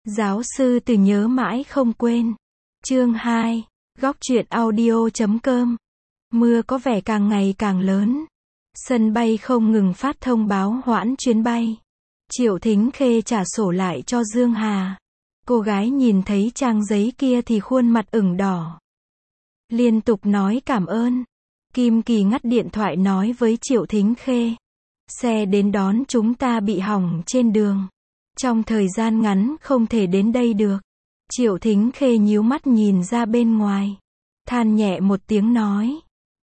Giáo sư Từ nhớ mãi không quên. Chương 2. Góc truyện audio.com. Mưa có vẻ càng ngày càng lớn. Sân bay không ngừng phát thông báo hoãn chuyến bay. Triệu Thính Khê trả sổ lại cho Dương Hà. Cô gái nhìn thấy trang giấy kia thì khuôn mặt ửng đỏ. Liên tục nói cảm ơn. Kim Kỳ ngắt điện thoại nói với Triệu Thính Khê. Xe đến đón chúng ta bị hỏng trên đường. Trong thời gian ngắn không thể đến đây được. Triệu Thính Khê nhíu mắt nhìn ra bên ngoài. Than nhẹ một tiếng nói.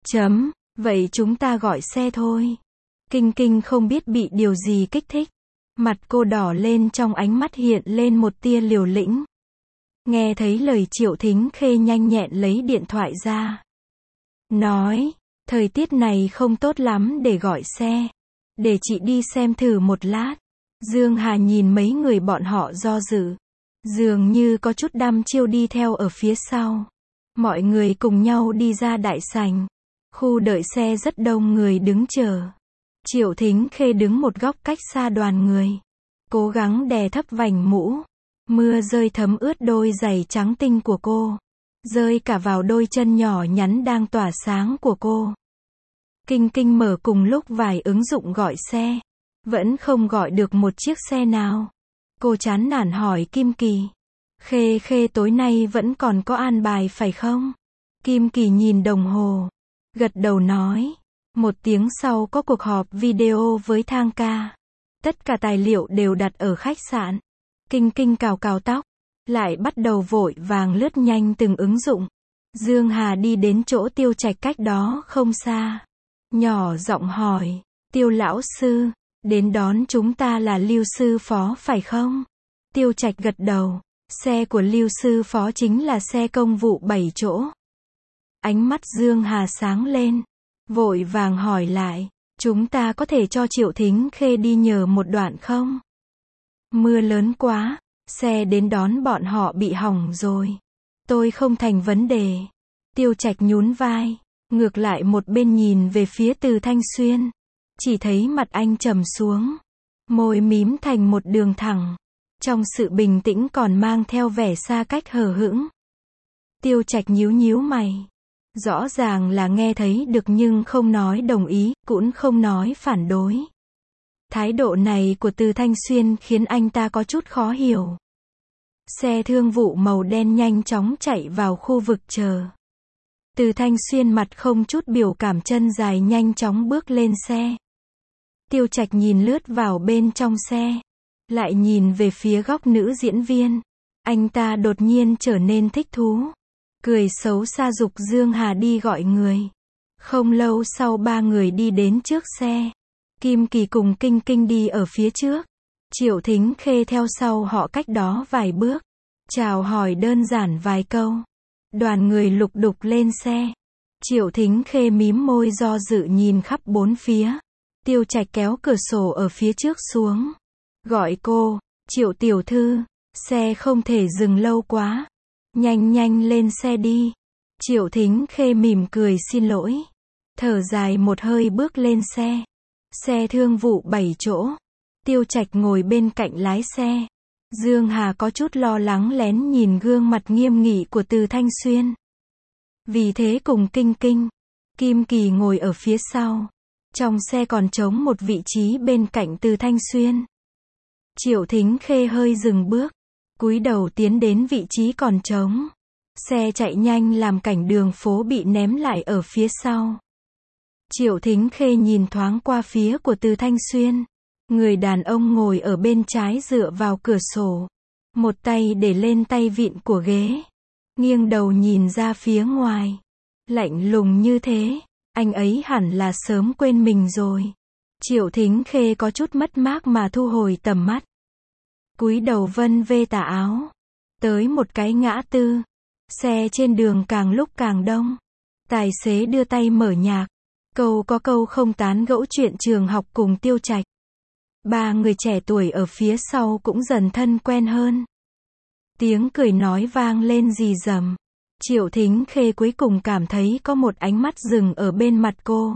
Vậy chúng ta gọi xe thôi. Kinh Kinh không biết bị điều gì kích thích. Mặt cô đỏ lên, trong ánh mắt hiện lên một tia liều lĩnh. Nghe thấy lời Triệu Thính Khê nhanh nhẹn lấy điện thoại ra. Nói, thời tiết này không tốt lắm để gọi xe. Để chị đi xem thử một lát. Dương Hà nhìn mấy người bọn họ do dự. Dường như có chút đăm chiêu đi theo ở phía sau. Mọi người cùng nhau đi ra đại sảnh. Khu đợi xe rất đông người đứng chờ. Triệu Thính Khê đứng một góc cách xa đoàn người. Cố gắng đè thấp vành mũ. Mưa rơi thấm ướt đôi giày trắng tinh của cô. Rơi cả vào đôi chân nhỏ nhắn đang tỏa sáng của cô. Kinh Kinh mở cùng lúc vài ứng dụng gọi xe. Vẫn không gọi được một chiếc xe nào. Cô chán nản hỏi Kim Kỳ. Khê tối nay vẫn còn có an bài phải không? Kim Kỳ nhìn đồng hồ. Gật đầu nói. 1 tiếng sau có cuộc họp video với Thang Ca. Tất cả tài liệu đều đặt ở khách sạn. Kinh Kinh cào cào tóc. Lại bắt đầu vội vàng lướt nhanh từng ứng dụng. Dương Hà đi đến chỗ Tiêu Trạch cách đó không xa. Nhỏ giọng hỏi. Tiêu lão sư. Đến đón chúng ta là Lưu sư phó phải không? Tiêu Trạch gật đầu. Xe của Lưu sư phó chính là xe công vụ 7 chỗ. Ánh mắt Dương Hà sáng lên. Vội vàng hỏi lại. Chúng ta có thể cho Triệu Thính Khê đi nhờ một đoạn không? Mưa lớn quá. Xe đến đón bọn họ bị hỏng rồi. Tôi không thành vấn đề. Tiêu Trạch nhún vai. Ngược lại một bên nhìn về phía Từ Thanh Xuyên. Chỉ thấy mặt anh trầm xuống. Môi mím thành một đường thẳng. Trong sự bình tĩnh còn mang theo vẻ xa cách hờ hững. Tiêu Trạch nhíu nhíu mày. Rõ ràng là nghe thấy được nhưng không nói đồng ý, cũng không nói phản đối. Thái độ này của Từ Thanh Xuyên khiến anh ta có chút khó hiểu. Xe thương vụ màu đen nhanh chóng chạy vào khu vực chờ. Từ Thanh Xuyên mặt không chút biểu cảm, chân dài nhanh chóng bước lên xe. Tiêu Trạch nhìn lướt vào bên trong xe. Lại nhìn về phía góc nữ diễn viên. Anh ta đột nhiên trở nên thích thú. Cười xấu xa giục Dương Hà đi gọi người. Không lâu sau 3 người đi đến trước xe. Kim Kỳ cùng Kinh Kinh đi ở phía trước. Triệu Thính Khê theo sau họ cách đó vài bước. Chào hỏi đơn giản vài câu. Đoàn người lục đục lên xe. Triệu Thính Khê mím môi do dự nhìn khắp bốn phía. Tiêu Trạch kéo cửa sổ ở phía trước xuống. Gọi cô. Triệu tiểu thư. Xe không thể dừng lâu quá. Nhanh lên xe đi. Triệu Thính Khê mỉm cười xin lỗi. Thở dài một hơi bước lên xe. Xe thương vụ 7 chỗ. Tiêu Trạch ngồi bên cạnh lái xe. Dương Hà có chút lo lắng lén nhìn gương mặt nghiêm nghị của Từ Thanh Xuyên. Vì thế cùng Kinh Kinh, Kim Kỳ ngồi ở phía sau. Trong xe còn trống một vị trí bên cạnh Từ Thanh Xuyên. Triệu Thính Khê hơi dừng bước, cúi đầu tiến đến vị trí còn trống. Xe chạy nhanh làm cảnh đường phố bị ném lại ở phía sau. Triệu Thính Khê nhìn thoáng qua phía của Từ Thanh Xuyên. Người đàn ông ngồi ở bên trái dựa vào cửa sổ. Một tay để lên tay vịn của ghế. Nghiêng đầu nhìn ra phía ngoài. Lạnh lùng như thế. Anh ấy hẳn là sớm quên mình rồi. Triệu Thính Khê có chút mất mát mà thu hồi tầm mắt. Cúi đầu vân vê tà áo. Tới một cái ngã tư. Xe trên đường càng lúc càng đông. Tài xế đưa tay mở nhạc. Câu có câu không tán gẫu chuyện trường học cùng Tiêu Trạch. 3 người trẻ tuổi ở phía sau cũng dần thân quen hơn. Tiếng cười nói vang lên rì rầm. Triệu Thính Khê cuối cùng cảm thấy có một ánh mắt dừng ở bên mặt cô.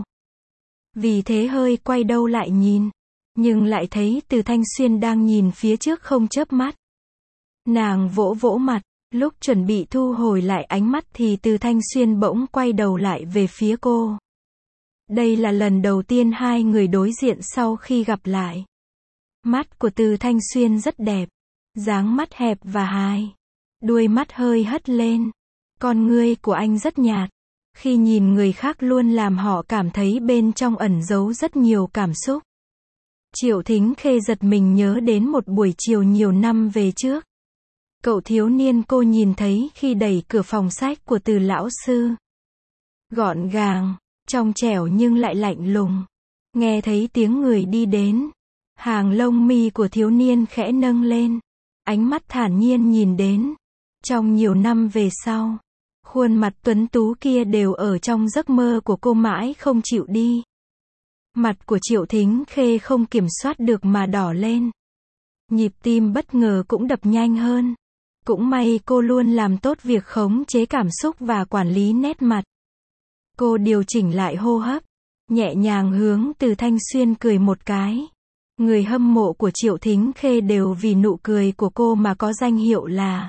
Vì thế hơi quay đầu lại nhìn. Nhưng lại thấy Từ Thanh Xuyên đang nhìn phía trước không chớp mắt. Nàng vỗ vỗ mặt, lúc chuẩn bị thu hồi lại ánh mắt thì Từ Thanh Xuyên bỗng quay đầu lại về phía cô. Đây là lần đầu tiên hai người đối diện sau khi gặp lại. Mắt của Từ Thanh Xuyên rất đẹp, dáng mắt hẹp và hài. Đuôi mắt hơi hất lên. Con ngươi của anh rất nhạt. Khi nhìn người khác luôn làm họ cảm thấy bên trong ẩn giấu rất nhiều cảm xúc. Triệu Thính Khê giật mình nhớ đến một buổi chiều nhiều năm về trước. Cậu thiếu niên cô nhìn thấy khi đẩy cửa phòng sách của Từ lão sư. Gọn gàng, trong trẻo nhưng lại lạnh lùng. Nghe thấy tiếng người đi đến. Hàng lông mi của thiếu niên khẽ nâng lên. Ánh mắt thản nhiên nhìn đến. Trong nhiều năm về sau, khuôn mặt tuấn tú kia đều ở trong giấc mơ của cô mãi không chịu đi. Mặt của Triệu Thính Khê không kiểm soát được mà đỏ lên. Nhịp tim bất ngờ cũng đập nhanh hơn. Cũng may cô luôn làm tốt việc khống chế cảm xúc và quản lý nét mặt. Cô điều chỉnh lại hô hấp, nhẹ nhàng hướng Từ Thanh Xuyên cười một cái. Người hâm mộ của Triệu Thính Khê đều vì nụ cười của cô mà có danh hiệu là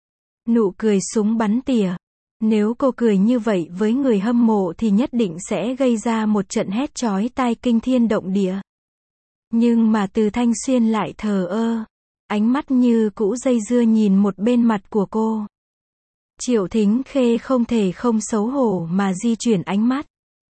nụ cười súng bắn tỉa. Nếu cô cười như vậy với người hâm mộ thì nhất định sẽ gây ra một trận hét chói tai kinh thiên động địa. Nhưng mà Từ Thanh Xuyên lại thờ ơ. Ánh mắt như cũ dây dưa nhìn một bên mặt của cô. Triệu Thính Khê không thể không xấu hổ mà di chuyển ánh mắt.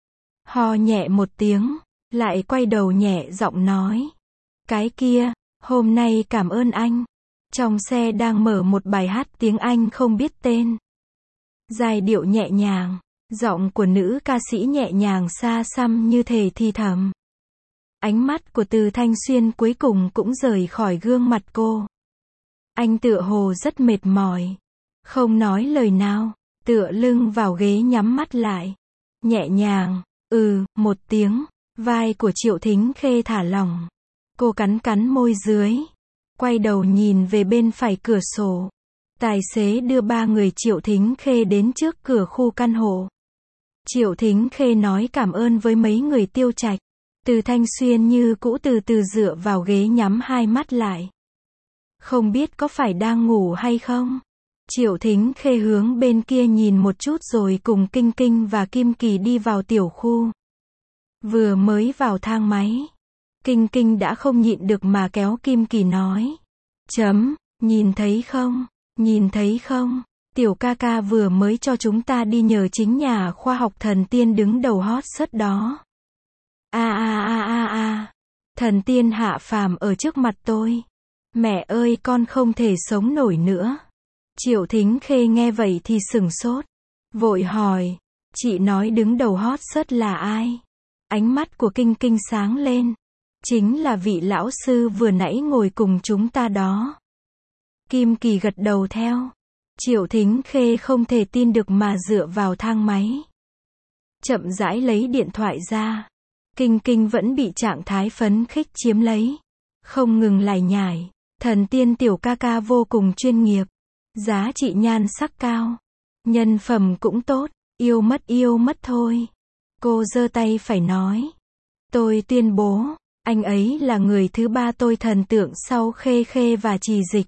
Ho nhẹ một tiếng, lại quay đầu nhẹ giọng nói. Cái kia, hôm nay cảm ơn anh. Trong xe đang mở một bài hát tiếng Anh không biết tên. Giai điệu nhẹ nhàng, giọng của nữ ca sĩ nhẹ nhàng xa xăm như thể thì thầm. Ánh mắt của Từ Thanh Xuyên cuối cùng cũng rời khỏi gương mặt cô. Anh tựa hồ rất mệt mỏi. Không nói lời nào, tựa lưng vào ghế nhắm mắt lại. Nhẹ nhàng, một tiếng, vai của Triệu Thính Khê thả lỏng. Cô cắn cắn môi dưới. Quay đầu nhìn về bên phải cửa sổ. Tài xế đưa ba người Triệu Thính Khê đến trước cửa khu căn hộ. Triệu Thính Khê nói cảm ơn với mấy người Tiêu Trạch. Từ Thanh Xuyên như cũ từ từ dựa vào ghế nhắm hai mắt lại. Không biết có phải đang ngủ hay không? Triệu Thính Khê hướng bên kia nhìn một chút rồi cùng Kinh Kinh và Kim Kỳ đi vào tiểu khu. Vừa mới vào thang máy, Kinh Kinh đã không nhịn được mà kéo Kim Kỳ nói. Nhìn thấy không? Nhìn thấy không? Tiểu ca ca vừa mới cho chúng ta đi nhờ chính nhà khoa học thần tiên đứng đầu hot search đó. Thần tiên hạ phàm ở trước mặt tôi. Mẹ ơi con không thể sống nổi nữa. Triệu Thính Khê nghe vậy thì sửng sốt. Vội hỏi. Chị nói đứng đầu hot search là ai? Ánh mắt của Kinh Kinh sáng lên. Chính là vị lão sư vừa nãy ngồi cùng chúng ta đó. Kim Kỳ gật đầu theo. Triệu Thính Khê không thể tin được mà dựa vào thang máy. Chậm rãi lấy điện thoại ra. Kinh Kinh vẫn bị trạng thái phấn khích chiếm lấy. Không ngừng lải nhải. Thần tiên tiểu ca ca vô cùng chuyên nghiệp. Giá trị nhan sắc cao. Nhân phẩm cũng tốt. Yêu mất thôi. Cô giơ tay phải nói. Tôi tuyên bố. Anh ấy là người thứ ba tôi thần tượng sau Khê Khê và Trì Dịch.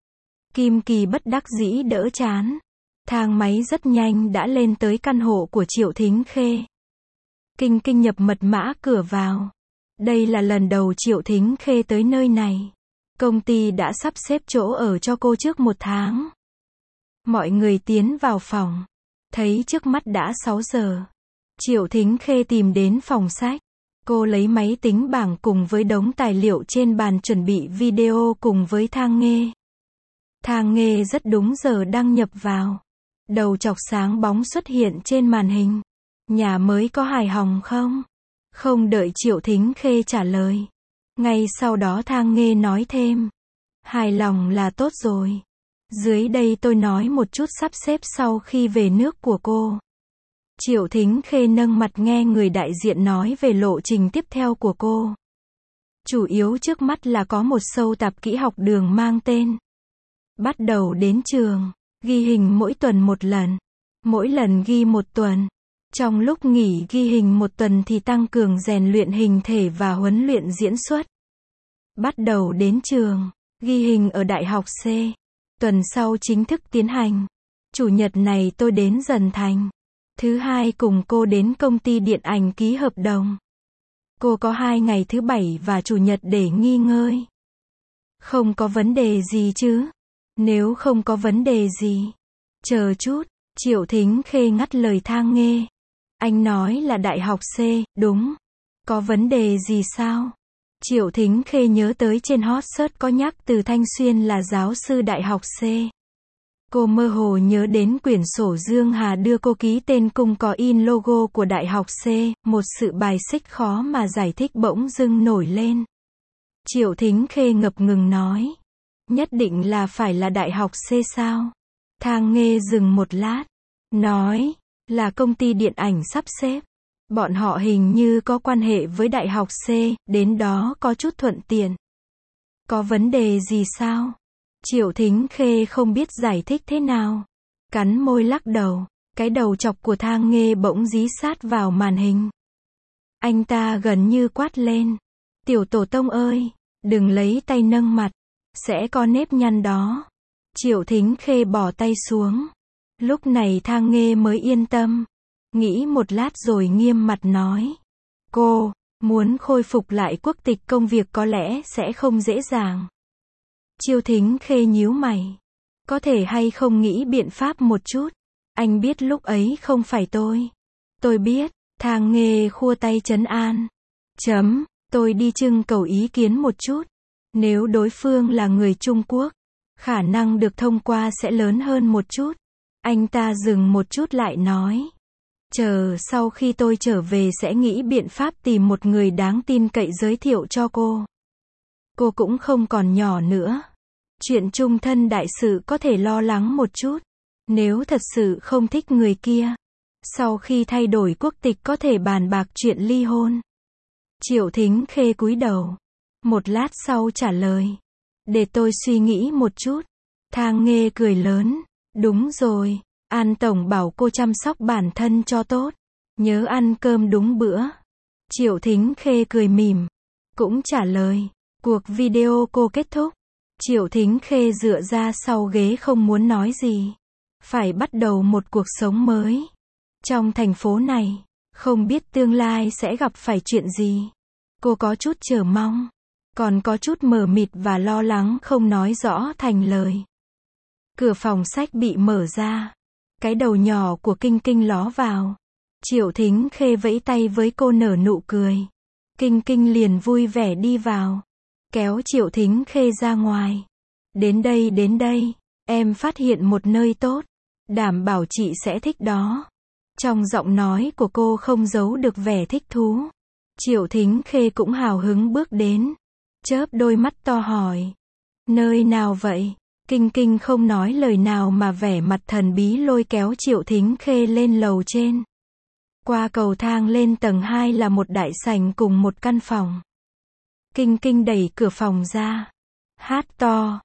Kim Kỳ bất đắc dĩ đỡ chán. Thang máy rất nhanh đã lên tới căn hộ của Triệu Thính Khê. Kinh Kinh nhập mật mã cửa vào. Đây là lần đầu Triệu Thính Khê tới nơi này. Công ty đã sắp xếp chỗ ở cho cô trước 1 tháng. Mọi người tiến vào phòng. Thấy trước mắt đã 6 giờ. Triệu Thính Khê tìm đến phòng sách. Cô lấy máy tính bảng cùng với đống tài liệu trên bàn chuẩn bị video cùng với Thang Nghê. Thang Nghê rất đúng giờ đăng nhập vào. Đầu chọc sáng bóng xuất hiện trên màn hình. Nhà mới có hài lòng không? Không đợi Triệu Thính Khê trả lời. Ngay sau đó Thang Nghê nói thêm. Hài lòng là tốt rồi. Dưới đây tôi nói một chút sắp xếp sau khi về nước của cô. Triệu Thính Khê nâng mặt nghe người đại diện nói về lộ trình tiếp theo của cô. Chủ yếu trước mắt là có một show tạp kỹ học đường mang tên. Bắt đầu đến trường, ghi hình mỗi tuần 1 lần. Mỗi lần ghi 1 tuần. Trong lúc nghỉ ghi hình 1 tuần thì tăng cường rèn luyện hình thể và huấn luyện diễn xuất. Bắt đầu đến trường, ghi hình ở Đại học C. Tuần sau chính thức tiến hành. Chủ nhật này tôi đến Dần Thành. Thứ hai cùng cô đến công ty điện ảnh ký hợp đồng. Cô có 2 ngày thứ bảy và chủ nhật để nghỉ ngơi. Không có vấn đề gì chứ? Nếu không có vấn đề gì. Chờ chút, Triệu Thính Khê ngắt lời Thang Nghê. Anh nói là đại học C, đúng. Có vấn đề gì sao? Triệu Thính Khê nhớ tới trên hot search có nhắc từ Thanh Xuyên là giáo sư đại học C. Cô mơ hồ nhớ đến quyển sổ Dương Hà đưa cô ký tên cùng có in logo của đại học C, một sự bài xích khó mà giải thích bỗng dưng nổi lên. Triệu Thính Khê ngập ngừng nói. Nhất định là phải là đại học C sao? Thang Nghê dừng một lát. Nói, là công ty điện ảnh sắp xếp. Bọn họ hình như có quan hệ với đại học C, đến đó có chút thuận tiện. Có vấn đề gì sao? Triệu Thính Khê không biết giải thích thế nào. Cắn môi lắc đầu. Cái đầu chọc của Thang Nghê bỗng dí sát vào màn hình. Anh ta gần như quát lên. Tiểu tổ tông ơi, đừng lấy tay nâng mặt. Sẽ có nếp nhăn đó. Triệu Thính Khê bỏ tay xuống. Lúc này Thang Nghê mới yên tâm. Nghĩ một lát rồi nghiêm mặt nói. Cô, muốn khôi phục lại quốc tịch công việc có lẽ sẽ không dễ dàng. Triệu Thính Khê nhíu mày. Có thể hay không nghĩ biện pháp một chút. Anh biết lúc ấy không phải tôi. Tôi biết. Thang Nghê khua tay trấn an. Tôi đi trưng cầu ý kiến một chút. Nếu đối phương là người Trung Quốc, khả năng được thông qua sẽ lớn hơn một chút. Anh ta dừng một chút lại nói. Chờ sau khi tôi trở về sẽ nghĩ biện pháp tìm một người đáng tin cậy giới thiệu cho cô. Cô cũng không còn nhỏ nữa. Chuyện chung thân đại sự có thể lo lắng một chút. Nếu thật sự không thích người kia, sau khi thay đổi quốc tịch có thể bàn bạc chuyện ly hôn. Triệu Thính Khê cúi đầu. Một lát sau trả lời. Để tôi suy nghĩ một chút. Thang Nghê cười lớn. Đúng rồi. An Tổng bảo cô chăm sóc bản thân cho tốt. Nhớ ăn cơm đúng bữa. Triệu Thính Khê cười mỉm. Cũng trả lời. Cuộc video cô kết thúc. Triệu Thính Khê dựa ra sau ghế không muốn nói gì. Phải bắt đầu một cuộc sống mới. Trong thành phố này, không biết tương lai sẽ gặp phải chuyện gì. Cô có chút chờ mong. Còn có chút mờ mịt và lo lắng không nói rõ thành lời. Cửa phòng sách bị mở ra. Cái đầu nhỏ của Kinh Kinh ló vào. Triệu Thính Khê vẫy tay với cô nở nụ cười. Kinh Kinh liền vui vẻ đi vào. Kéo Triệu Thính Khê ra ngoài. Đến đây, em phát hiện một nơi tốt. Đảm bảo chị sẽ thích đó. Trong giọng nói của cô không giấu được vẻ thích thú. Triệu Thính Khê cũng hào hứng bước đến. Chớp đôi mắt to hỏi. Nơi nào vậy? Kinh Kinh không nói lời nào mà vẻ mặt thần bí lôi kéo Triệu Thính Khê lên lầu trên. Qua cầu thang lên tầng 2 là một đại sảnh cùng một căn phòng. Kinh Kinh đẩy cửa phòng ra. Hát to.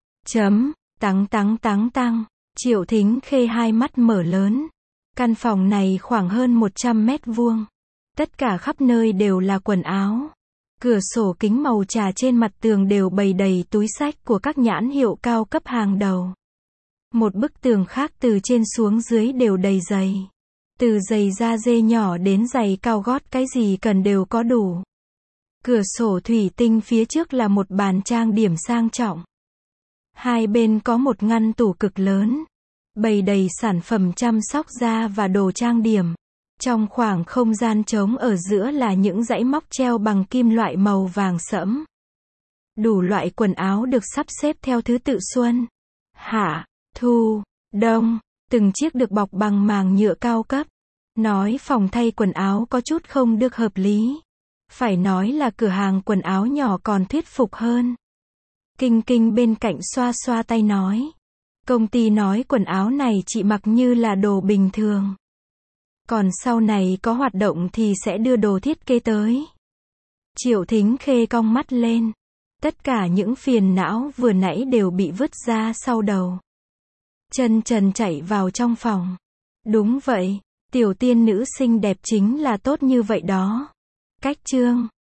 Tăng. Triệu Thính Khê hai mắt mở lớn. Căn phòng này khoảng hơn 100 mét vuông. Tất cả khắp nơi đều là quần áo. Cửa sổ kính màu trà trên mặt tường đều bày đầy túi xách của các nhãn hiệu cao cấp hàng đầu. Một bức tường khác từ trên xuống dưới đều đầy giày. Từ giày da dê nhỏ đến giày cao gót cái gì cần đều có đủ. Cửa sổ thủy tinh phía trước là một bàn trang điểm sang trọng. Hai bên có một ngăn tủ cực lớn. Bày đầy sản phẩm chăm sóc da và đồ trang điểm. Trong khoảng không gian trống ở giữa là những dãy móc treo bằng kim loại màu vàng sẫm. Đủ loại quần áo được sắp xếp theo thứ tự xuân, hạ, thu, đông, từng chiếc được bọc bằng màng nhựa cao cấp. Nói phòng thay quần áo có chút không được hợp lý. Phải nói là cửa hàng quần áo nhỏ còn thuyết phục hơn. Kinh Kinh bên cạnh xoa xoa tay nói. Công ty nói quần áo này chị mặc như là đồ bình thường. Còn sau này có hoạt động thì sẽ đưa đồ thiết kế tới. Triệu Thính Khê cong mắt lên. Tất cả những phiền não vừa nãy đều bị vứt ra sau đầu. Chân trần chạy vào trong phòng. Đúng vậy, tiểu tiên nữ xinh đẹp chính là tốt như vậy đó. Cách chương